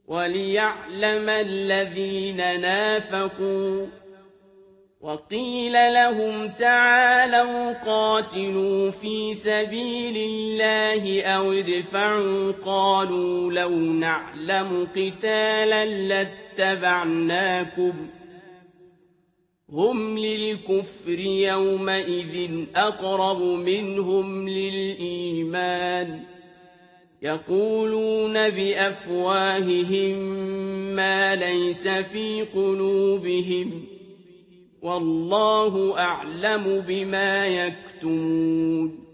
وَلِيَعْلَمَ الَّذِينَ نَافَقُوا وَقِيلَ لَهُمْ تَعَالَوْا قَاتِلُوا فِي سَبِيلِ اللَّهِ أَوِ ادْفَعُوا قَالُوا لَوْ نَعْلَمُ قِتَالًا لَّاتَّبَعْنَاكُمْ هُمْ لِلْكُفْرِ يَوْمَئِذٍ أَقْرَبُ مِنْهُمْ لِلْإِيمَانِ يَقُولُونَ بِأَفْوَاهِهِم مَّا لَيْسَ فِي قُلُوبِهِمْ وَاللَّهُ أَعْلَمُ بِمَا يَكْتُمُونَ